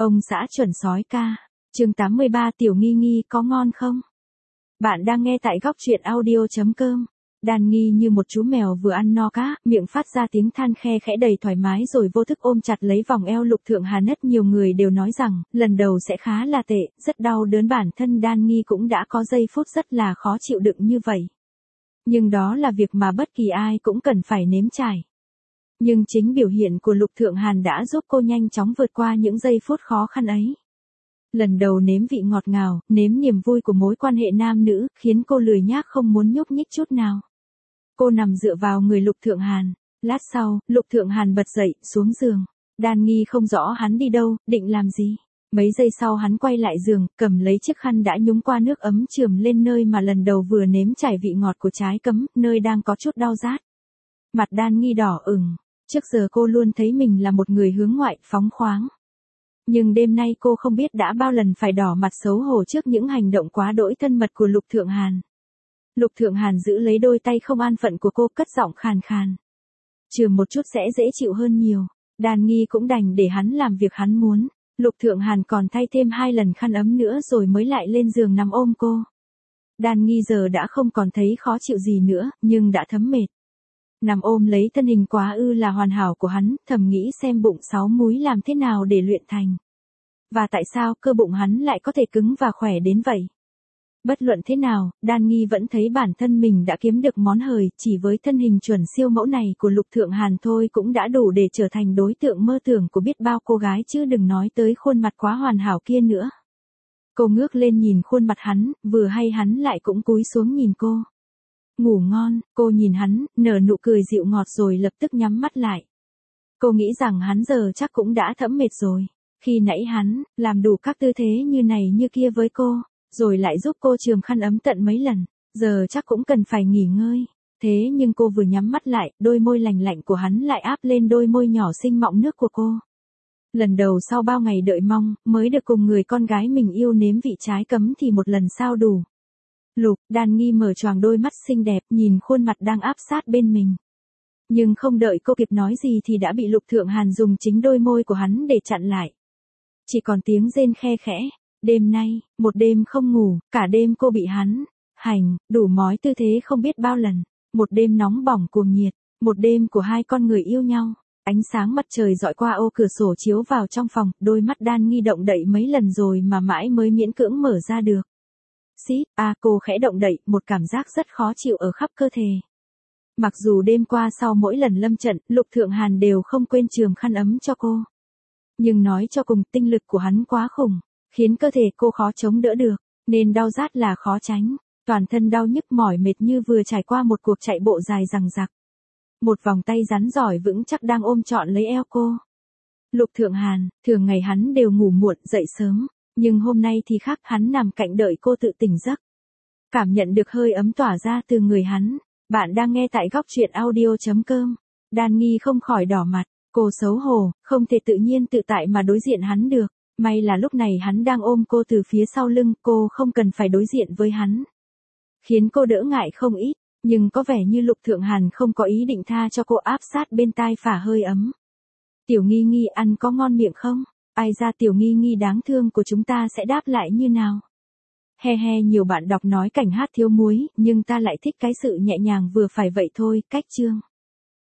Ông xã chuẩn sói ca. Chương 83 Tiểu Nghi Nghi có ngon không? Bạn đang nghe tại góc truyện audio.com. Đan Nghi như một chú mèo vừa ăn no cá, miệng phát ra tiếng than khe khẽ đầy thoải mái rồi vô thức ôm chặt lấy vòng eo Lục Thượng Hàn. Nhiều người đều nói rằng, lần đầu sẽ khá là tệ, rất đau đớn, bản thân Đan Nghi cũng đã có giây phút rất là khó chịu đựng như vậy. Nhưng đó là việc mà bất kỳ ai cũng cần phải nếm trải. Nhưng chính biểu hiện của Lục Thượng Hàn đã giúp cô nhanh chóng vượt qua những giây phút khó khăn ấy. Lần đầu nếm vị ngọt ngào, nếm niềm vui của mối quan hệ nam nữ, khiến cô lười nhác không muốn nhúc nhích chút nào. Cô nằm dựa vào người Lục Thượng Hàn. Lát sau, Lục Thượng Hàn bật dậy, xuống giường. Đan Nghi không rõ hắn đi đâu, định làm gì. Mấy giây sau hắn quay lại giường, cầm lấy chiếc khăn đã nhúng qua nước ấm chườm lên nơi mà lần đầu vừa nếm trải vị ngọt của trái cấm, nơi đang có chút đau rát. Mặt Đan Nghi đỏ ửng. Trước giờ cô luôn thấy mình là một người hướng ngoại, phóng khoáng. Nhưng đêm nay cô không biết đã bao lần phải đỏ mặt xấu hổ trước những hành động quá đỗi thân mật của Lục Thượng Hàn. Lục Thượng Hàn giữ lấy đôi tay không an phận của cô, cất giọng khàn khàn. Chườm một chút sẽ dễ chịu hơn nhiều. Đan Nghi cũng đành để hắn làm việc hắn muốn. Lục Thượng Hàn còn thay thêm 2 lần khăn ấm nữa rồi mới lại lên giường nằm ôm cô. Đan Nghi giờ đã không còn thấy khó chịu gì nữa, nhưng đã thấm mệt. Nằm ôm lấy thân hình quá là hoàn hảo của hắn, thầm nghĩ xem bụng 6 múi làm thế nào để luyện thành. Và tại sao cơ bụng hắn lại có thể cứng và khỏe đến vậy? Bất luận thế nào, Đan Nghi vẫn thấy bản thân mình đã kiếm được món hời, chỉ với thân hình chuẩn siêu mẫu này của Lục Thượng Hàn thôi cũng đã đủ để trở thành đối tượng mơ tưởng của biết bao cô gái, chứ đừng nói tới khuôn mặt quá hoàn hảo kia nữa. Cô ngước lên nhìn khuôn mặt hắn, vừa hay hắn lại cũng cúi xuống nhìn cô. Ngủ ngon, cô nhìn hắn, nở nụ cười dịu ngọt rồi lập tức nhắm mắt lại. Cô nghĩ rằng hắn giờ chắc cũng đã thẫm mệt rồi. Khi nãy hắn, làm đủ các tư thế như này như kia với cô, rồi lại giúp cô chườm khăn ấm tận mấy lần, giờ chắc cũng cần phải nghỉ ngơi. Thế nhưng cô vừa nhắm mắt lại, đôi môi lành lạnh của hắn lại áp lên đôi môi nhỏ xinh mọng nước của cô. Lần đầu sau bao ngày đợi mong, mới được cùng người con gái mình yêu nếm vị trái cấm thì một lần sao đủ. Đan Nghi mở choàng đôi mắt xinh đẹp, nhìn khuôn mặt đang áp sát bên mình. Nhưng không đợi cô kịp nói gì thì đã bị Lục Thượng Hàn dùng chính đôi môi của hắn để chặn lại. Chỉ còn tiếng rên khe khẽ. Đêm nay, một đêm không ngủ, cả đêm cô bị hắn hành, đủ mói tư thế không biết bao lần. Một đêm nóng bỏng cuồng nhiệt, một đêm của hai con người yêu nhau. Ánh sáng mặt trời dọi qua ô cửa sổ chiếu vào trong phòng, đôi mắt Đan Nghi động đậy mấy lần rồi mà mãi mới miễn cưỡng mở ra được. Cô khẽ động đậy, một cảm giác rất khó chịu ở khắp cơ thể. Mặc dù đêm qua sau mỗi lần lâm trận, Lục Thượng Hàn đều không quên chườm khăn ấm cho cô. Nhưng nói cho cùng, tinh lực của hắn quá khủng, khiến cơ thể cô khó chống đỡ được, nên đau rát là khó tránh. Toàn thân đau nhức mỏi mệt như vừa trải qua một cuộc chạy bộ dài dằng dặc. Một vòng tay rắn giỏi vững chắc đang ôm trọn lấy eo cô. Lục Thượng Hàn, thường ngày hắn đều ngủ muộn dậy sớm. Nhưng hôm nay thì khác, hắn nằm cạnh đợi cô tự tỉnh giấc. Cảm nhận được hơi ấm tỏa ra từ người hắn. Bạn đang nghe tại góc truyện audio.com. Đan Nghi không khỏi đỏ mặt. Cô xấu hổ, không thể tự nhiên tự tại mà đối diện hắn được. May là lúc này hắn đang ôm cô từ phía sau lưng, cô không cần phải đối diện với hắn. Khiến cô đỡ ngại không ít, nhưng có vẻ như Lục Thượng Hàn không có ý định tha cho cô, áp sát bên tai phả hơi ấm. Tiểu Nghi Nghi ăn có ngon miệng không? Ai ra Tiểu Nghi Nghi đáng thương của chúng ta sẽ đáp lại như nào? Nhiều bạn đọc nói cảnh hát thiếu muối, nhưng ta lại thích cái sự nhẹ nhàng vừa phải vậy thôi. Cách chương.